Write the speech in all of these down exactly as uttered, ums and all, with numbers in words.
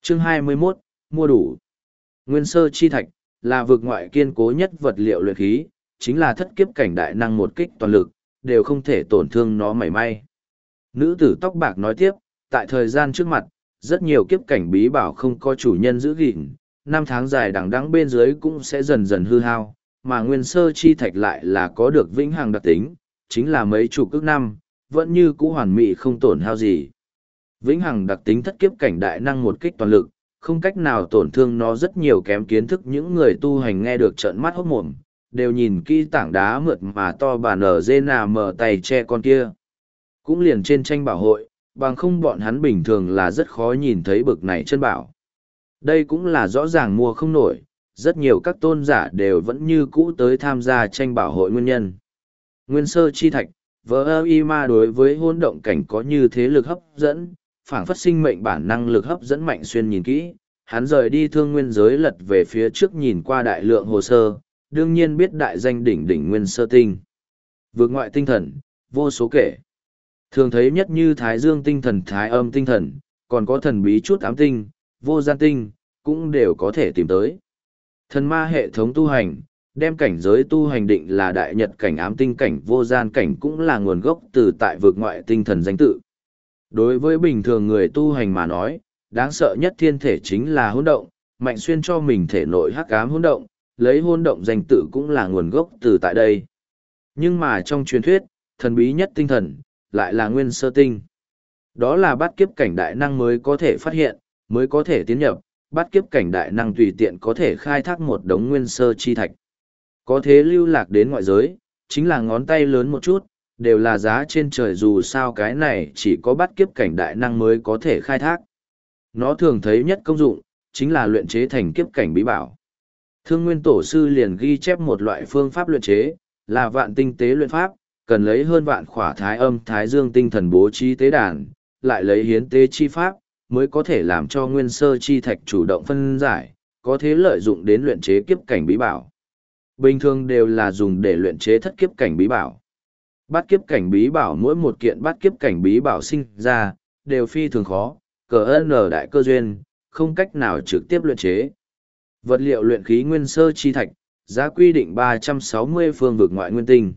Chương hai mươi mốt, mua đủ. Nguyên sơ chi thạch, là vực ngoại kiên cố nhất vật liệu luyện khí, chính là thất kiếp cảnh đại năng một kích toàn lực, đều không thể tổn thương nó mảy may. Nữ tử tóc bạc nói tiếp, tại thời gian trước mặt, rất nhiều kiếp cảnh bí bảo không có chủ nhân giữ gìn, năm tháng dài đằng đẵng bên dưới cũng sẽ dần dần hư hao, mà nguyên sơ chi thạch lại là có được vĩnh hằng đặc tính, chính là mấy chục ức năm, vẫn như cũ hoàn mỹ không tổn hao gì. Vĩnh hằng đặc tính thất kiếp cảnh đại năng một kích toàn lực, không cách nào tổn thương nó. Rất nhiều kém kiến thức những người tu hành nghe được trợn mắt hốt mồm, đều nhìn kỹ tảng đá mượt mà to bà nở dê nà mở tay che con kia. Cũng liền trên tranh bảo hội, bằng không bọn hắn bình thường là rất khó nhìn thấy bực này chân bảo. Đây cũng là rõ ràng mua không nổi, rất nhiều các tôn giả đều vẫn như cũ tới tham gia tranh bảo hội nguyên nhân. Nguyên sơ chi thạch, vỡ ơ y ma đối với hôn động cảnh có như thế lực hấp dẫn, phảng phất sinh mệnh bản năng lực hấp dẫn Mạnh Xuyên nhìn kỹ, hắn rời đi thương nguyên giới lật về phía trước nhìn qua đại lượng hồ sơ, đương nhiên biết đại danh đỉnh đỉnh nguyên sơ tinh. Vượt ngoại tinh thần, vô số kể. Thường thấy nhất như thái dương tinh thần, thái âm tinh thần, còn có thần bí chút ám tinh, vô gian tinh, cũng đều có thể tìm tới. Thần ma hệ thống tu hành, đem cảnh giới tu hành định là đại nhật cảnh, ám tinh cảnh, vô gian cảnh cũng là nguồn gốc từ tại vực ngoại tinh thần danh tự. Đối với bình thường người tu hành mà nói, đáng sợ nhất thiên thể chính là hỗn động, Mạnh Xuyên cho mình thể nội hắc ám hỗn động, lấy hỗn động danh tự cũng là nguồn gốc từ tại đây. Nhưng mà trong truyền thuyết, thần bí nhất tinh thần, lại là nguyên sơ tinh. Đó là bát kiếp cảnh đại năng mới có thể phát hiện, mới có thể tiến nhập, bát kiếp cảnh đại năng tùy tiện có thể khai thác một đống nguyên sơ chi thạch. Có thế lưu lạc đến ngoại giới, chính là ngón tay lớn một chút, đều là giá trên trời, dù sao cái này chỉ có bát kiếp cảnh đại năng mới có thể khai thác. Nó thường thấy nhất công dụng, chính là luyện chế thành kiếp cảnh bí bảo. Thương Nguyên Tổ sư liền ghi chép một loại phương pháp luyện chế, là vạn tinh tế luyện pháp, cần lấy hơn vạn khỏa thái âm thái dương tinh thần bố trí tế đàn, lại lấy hiến tế chi pháp, mới có thể làm cho nguyên sơ chi thạch chủ động phân giải, có thế lợi dụng đến luyện chế kiếp cảnh bí bảo. Bình thường đều là dùng để luyện chế thất kiếp cảnh bí bảo. Bát kiếp cảnh bí bảo, mỗi một kiện bát kiếp cảnh bí bảo sinh ra, đều phi thường khó, cờ ơn ở đại cơ duyên, không cách nào trực tiếp luyện chế. Vật liệu luyện khí nguyên sơ chi thạch, giá quy định ba trăm sáu mươi phương vực ngoại nguyên tinh.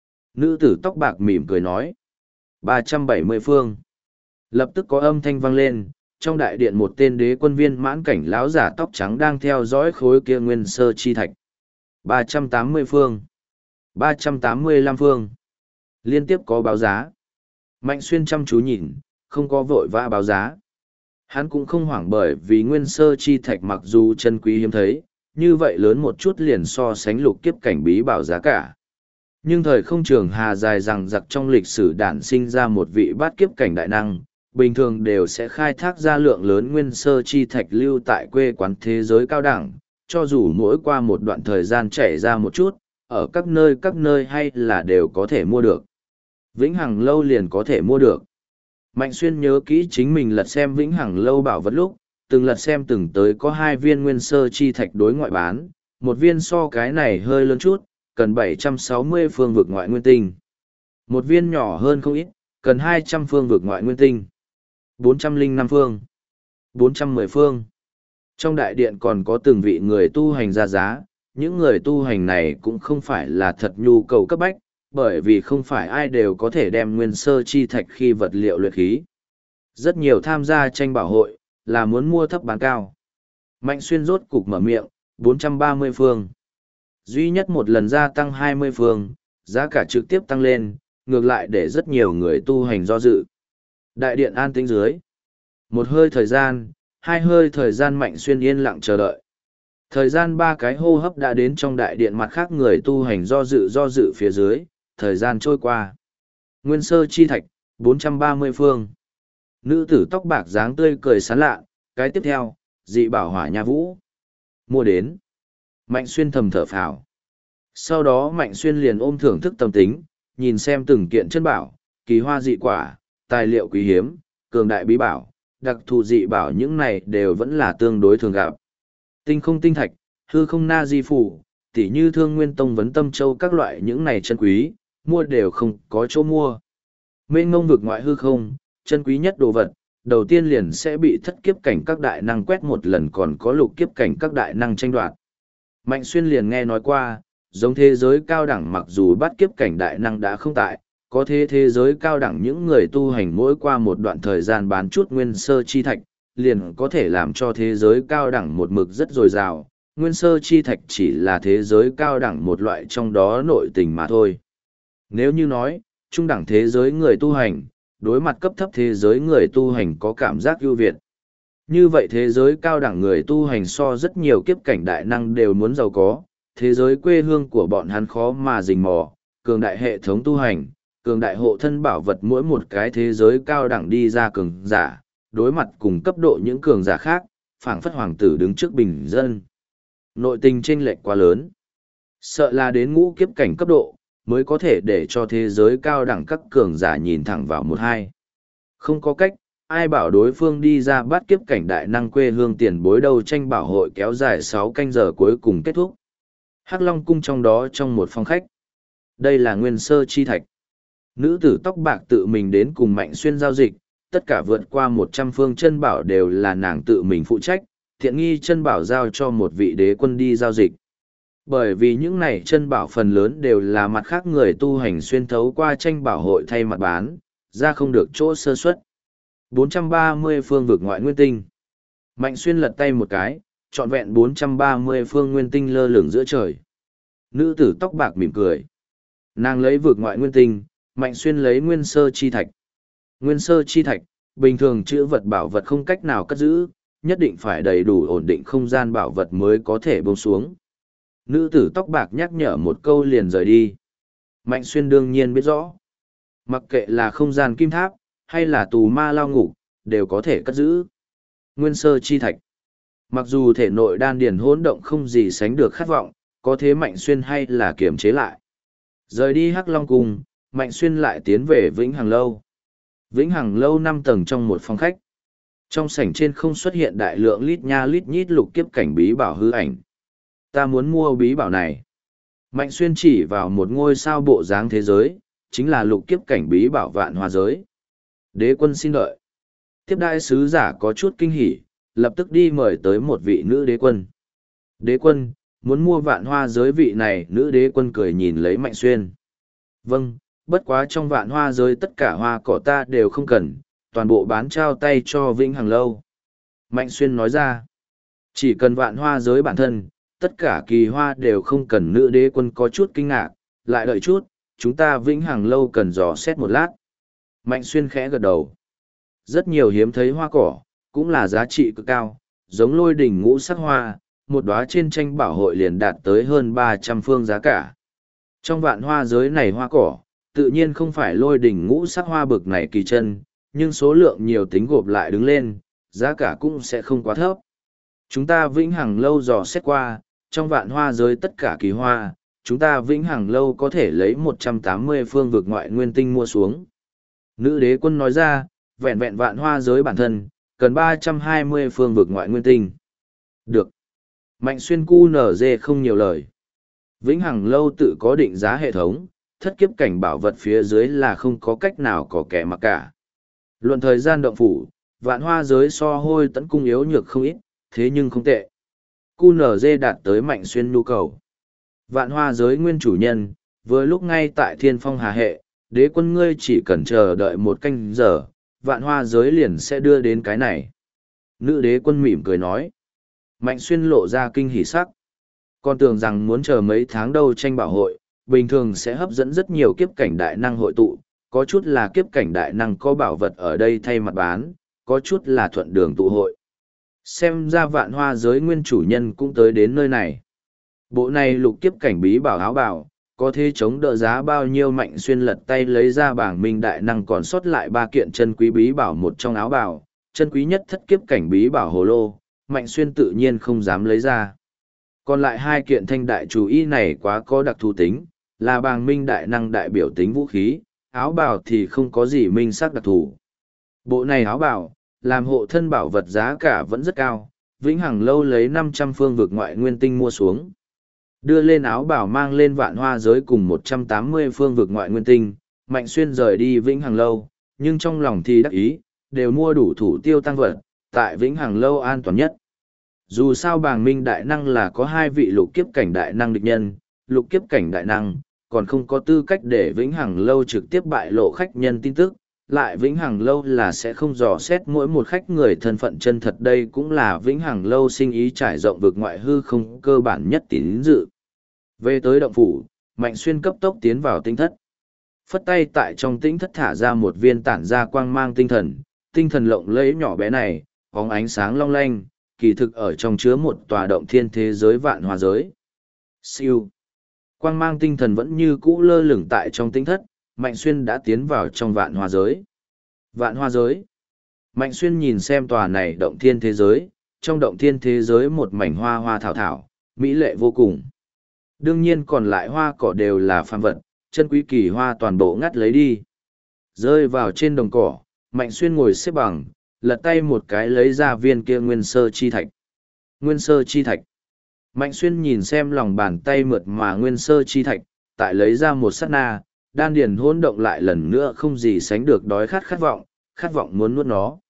Nữ tử tóc bạc mỉm cười nói. ba trăm bảy mươi phương. Lập tức có âm thanh vang lên, trong đại điện một tên đế quân viên mãn cảnh lão giả tóc trắng đang theo dõi khối kia nguyên sơ chi thạch. ba trăm tám mươi phương. ba trăm tám mươi lăm phương. Liên tiếp có báo giá. Mạnh Xuyên chăm chú nhìn, không có vội vã báo giá. Hắn cũng không hoảng, bởi vì nguyên sơ chi thạch mặc dù chân quý hiếm thấy, như vậy lớn một chút liền so sánh lục kiếp cảnh bí bảo giá cả. Nhưng thời không trường hà dài rằng giặc trong lịch sử đản sinh ra một vị bát kiếp cảnh đại năng, bình thường đều sẽ khai thác ra lượng lớn nguyên sơ chi thạch lưu tại quê quán thế giới cao đẳng, cho dù mỗi qua một đoạn thời gian chảy ra một chút, ở các nơi các nơi hay là đều có thể mua được. Vĩnh Hằng lâu liền có thể mua được. Mạnh Xuyên nhớ kỹ chính mình lật xem Vĩnh Hằng lâu bảo vật lúc, từng lật xem từng tới có hai viên nguyên sơ chi thạch đối ngoại bán, một viên so cái này hơi lớn chút, cần bảy trăm sáu mươi phương vực ngoại nguyên tinh. Một viên nhỏ hơn không ít, cần hai trăm phương vực ngoại nguyên tinh. bốn trăm lẻ năm phương. bốn trăm mười phương. Trong đại điện còn có từng vị người tu hành ra giá, những người tu hành này cũng không phải là thật nhu cầu cấp bách, bởi vì không phải ai đều có thể đem nguyên sơ chi thạch khi vật liệu luyện khí. Rất nhiều tham gia tranh bảo hội, là muốn mua thấp bán cao. Mạnh Xuyên rốt cục mở miệng, bốn trăm ba mươi phương. Duy nhất một lần gia tăng hai mươi phương, giá cả trực tiếp tăng lên, ngược lại để rất nhiều người tu hành do dự. Đại điện an tĩnh dưới. Một hơi thời gian, hai hơi thời gian Mạnh Xuyên yên lặng chờ đợi. Thời gian ba cái hô hấp đã đến, trong đại điện mặt khác người tu hành do dự do dự phía dưới, thời gian trôi qua. Nguyên sơ chi thạch, bốn trăm ba mươi phương. Nữ tử tóc bạc dáng tươi cười sán lạ, cái tiếp theo, dị bảo hỏa nha vũ. Mua đến. Mạnh Xuyên thầm thở phào. Sau đó Mạnh Xuyên liền ôm thưởng thức tâm tính, nhìn xem từng kiện chân bảo, kỳ hoa dị quả, tài liệu quý hiếm, cường đại bí bảo, đặc thù dị bảo, những này đều vẫn là tương đối thường gặp. Tinh không tinh thạch, hư không na di phủ, tỉ như Thương Nguyên Tông vấn tâm châu, các loại những này chân quý, mua đều không có chỗ mua. Mênh ngông vực ngoại hư không, chân quý nhất đồ vật, đầu tiên liền sẽ bị thất kiếp cảnh các đại năng quét một lần, còn có lục kiếp cảnh các đại năng tranh đoạt. Mạnh Xuyên liền nghe nói qua, giống thế giới cao đẳng mặc dù bắt kiếp cảnh đại năng đã không tại, có thế thế giới cao đẳng những người tu hành mỗi qua một đoạn thời gian bán chút nguyên sơ chi thạch, liền có thể làm cho thế giới cao đẳng một mực rất dồi dào. Nguyên sơ chi thạch chỉ là thế giới cao đẳng một loại trong đó nội tình mà thôi. Nếu như nói, trung đẳng thế giới người tu hành, đối mặt cấp thấp thế giới người tu hành có cảm giác ưu việt. Như vậy thế giới cao đẳng người tu hành so rất nhiều kiếp cảnh đại năng đều muốn giàu có, thế giới quê hương của bọn hắn khó mà rình mò, cường đại hệ thống tu hành, cường đại hộ thân bảo vật, mỗi một cái thế giới cao đẳng đi ra cường giả, đối mặt cùng cấp độ những cường giả khác, phảng phất hoàng tử đứng trước bình dân. Nội tình chênh lệch quá lớn. Sợ là đến ngũ kiếp cảnh cấp độ, mới có thể để cho thế giới cao đẳng các cường giả nhìn thẳng vào một hai. Không có cách, ai bảo đối phương đi ra bắt kiếp cảnh đại năng quê hương tiền bối đâu. Tranh bảo hội kéo dài sáu canh giờ cuối cùng kết thúc. Hắc Long cung trong đó trong một phòng khách. Đây là nguyên sơ chi thạch. Nữ tử tóc bạc tự mình đến cùng Mạnh Xuyên giao dịch, tất cả vượt qua một trăm phương chân bảo đều là nàng tự mình phụ trách, thiện nghi chân bảo giao cho một vị đế quân đi giao dịch. Bởi vì những này chân bảo phần lớn đều là mặt khác người tu hành xuyên thấu qua tranh bảo hội thay mặt bán, ra không được chỗ sơ suất. bốn trăm ba mươi phương vực ngoại nguyên tinh. Mạnh Xuyên lật tay một cái, trọn vẹn bốn trăm ba mươi phương nguyên tinh lơ lửng giữa trời. Nữ tử tóc bạc mỉm cười. Nàng lấy vực ngoại nguyên tinh, Mạnh Xuyên lấy nguyên sơ chi thạch. Nguyên sơ chi thạch, bình thường chữ vật bảo vật không cách nào cất giữ, nhất định phải đầy đủ ổn định không gian bảo vật mới có thể buông xuống. Nữ tử tóc bạc nhắc nhở một câu liền rời đi. Mạnh Xuyên đương nhiên biết rõ. Mặc kệ là không gian kim tháp, hay là tù ma lao ngục, đều có thể cất giữ. Nguyên sơ chi thạch. Mặc dù thể nội đan điền hỗn động không gì sánh được khát vọng, có thế Mạnh Xuyên hay là kiềm chế lại. Rời đi Hắc Long Cung, Mạnh Xuyên lại tiến về Vĩnh Hằng Lâu. Vĩnh Hằng Lâu năm tầng trong một phòng khách. Trong sảnh trên không xuất hiện đại lượng lít nha lít nhít lục kiếp cảnh bí bảo hư ảnh. Ta muốn mua bí bảo này. Mạnh Xuyên chỉ vào một ngôi sao bộ dáng thế giới, chính là lục kiếp cảnh bí bảo vạn hoa giới. Đế quân xin đợi. Tiếp đại sứ giả có chút kinh hỉ, lập tức đi mời tới một vị nữ đế quân. Đế quân, muốn mua vạn hoa giới vị này, nữ đế quân cười nhìn lấy Mạnh Xuyên. Vâng, bất quá trong vạn hoa giới tất cả hoa cỏ ta đều không cần, toàn bộ bán trao tay cho Vĩnh Hằng Lâu. Mạnh Xuyên nói ra, chỉ cần vạn hoa giới bản thân, tất cả kỳ hoa đều không cần. Nữ đế quân có chút kinh ngạc, lại đợi chút, chúng ta Vĩnh Hằng Lâu cần dò xét một lát. Mạnh Xuyên khẽ gật đầu. Rất nhiều hiếm thấy hoa cỏ, cũng là giá trị cực cao, giống lôi đỉnh ngũ sắc hoa, một đóa trên tranh bảo hội liền đạt tới hơn ba trăm phương giá cả. Trong vạn hoa giới này hoa cỏ, tự nhiên không phải lôi đỉnh ngũ sắc hoa bực này kỳ chân, nhưng số lượng nhiều tính gộp lại đứng lên, giá cả cũng sẽ không quá thấp. Chúng ta Vĩnh Hằng Lâu dò xét qua, trong vạn hoa giới tất cả kỳ hoa, chúng ta Vĩnh Hằng Lâu có thể lấy một trăm tám mươi phương vực ngoại nguyên tinh mua xuống. Nữ đế quân nói ra, vẹn vẹn vạn hoa giới bản thân, cần ba trăm hai mươi phương vực ngoại nguyên tinh. Được. Mạnh Xuyên cu nở dê không nhiều lời. Vĩnh Hằng Lâu tự có định giá hệ thống, thất kiếp cảnh bảo vật phía dưới là không có cách nào có kẻ mặc cả. Luận thời gian động phủ, vạn hoa giới so hôi tấn cung yếu nhược không ít, thế nhưng không tệ. cu nở dê đạt tới Mạnh Xuyên nhu cầu. Vạn hoa giới nguyên chủ nhân, vừa lúc ngay tại thiên phong hà hệ, đế quân ngươi chỉ cần chờ đợi một canh giờ, vạn hoa giới liền sẽ đưa đến cái này. Nữ đế quân mỉm cười nói. Mạnh Xuyên lộ ra kinh hỉ sắc. Con tưởng rằng muốn chờ mấy tháng đâu. Tranh bảo hội, bình thường sẽ hấp dẫn rất nhiều kiếp cảnh đại năng hội tụ, có chút là kiếp cảnh đại năng có bảo vật ở đây thay mặt bán, có chút là thuận đường tụ hội. Xem ra vạn hoa giới nguyên chủ nhân cũng tới đến nơi này. Bộ này lục kiếp cảnh bí bảo áo bảo, có thể chống đỡ giá bao nhiêu. Mạnh Xuyên lật tay lấy ra bảng minh đại năng còn sót lại ba kiện chân quý bí bảo một trong áo bảo, chân quý nhất thất kiếp cảnh bí bảo hồ lô, Mạnh Xuyên tự nhiên không dám lấy ra. Còn lại hai kiện thanh đại chú ý này quá có đặc thù tính, là bàng minh đại năng đại biểu tính vũ khí, áo bào thì không có gì minh sắc đặc thù. Bộ này áo bào, làm hộ thân bảo vật giá cả vẫn rất cao, Vĩnh Hằng Lâu lấy năm trăm phương vực ngoại nguyên tinh mua xuống. Đưa lên áo bào mang lên vạn hoa giới cùng một trăm tám mươi phương vực ngoại nguyên tinh, Mạnh Xuyên rời đi Vĩnh Hằng Lâu, nhưng trong lòng thì đắc ý, đều mua đủ thủ tiêu tăng vật, tại Vĩnh Hằng Lâu an toàn nhất. Dù sao bàng minh đại năng là có hai vị lục kiếp cảnh đại năng địch nhân, lục kiếp cảnh đại năng, còn không có tư cách để Vĩnh Hằng Lâu trực tiếp bại lộ khách nhân tin tức, lại Vĩnh Hằng Lâu là sẽ không dò xét mỗi một khách người thân phận chân thật, đây cũng là Vĩnh Hằng Lâu sinh ý trải rộng vực ngoại hư không cơ bản nhất tín dự. Về tới động phủ, Mạnh Xuyên cấp tốc tiến vào tinh thất. Phất tay tại trong tinh thất thả ra một viên tản ra quang mang tinh thần, tinh thần lộng lẫy nhỏ bé này, bóng ánh sáng long lanh, kỳ thực ở trong chứa một tòa động thiên thế giới vạn hoa giới. Siêu. Quang mang tinh thần vẫn như cũ lơ lửng tại trong tinh thất, Mạnh Xuyên đã tiến vào trong vạn hoa giới. Vạn hoa giới. Mạnh Xuyên nhìn xem tòa này động thiên thế giới, trong động thiên thế giới một mảnh hoa hoa thảo thảo, mỹ lệ vô cùng. Đương nhiên còn lại hoa cỏ đều là phàm vật, chân quý kỳ hoa toàn bộ ngắt lấy đi. Rơi vào trên đồng cỏ, Mạnh Xuyên ngồi xếp bằng, lật tay một cái lấy ra viên kia nguyên sơ chi thạch. Nguyên sơ chi thạch. Mạnh Xuyên nhìn xem lòng bàn tay mượt mà nguyên sơ chi thạch, tại lấy ra một sát na, đan điền hỗn động lại lần nữa không gì sánh được đói khát khát vọng, khát vọng muốn nuốt nó.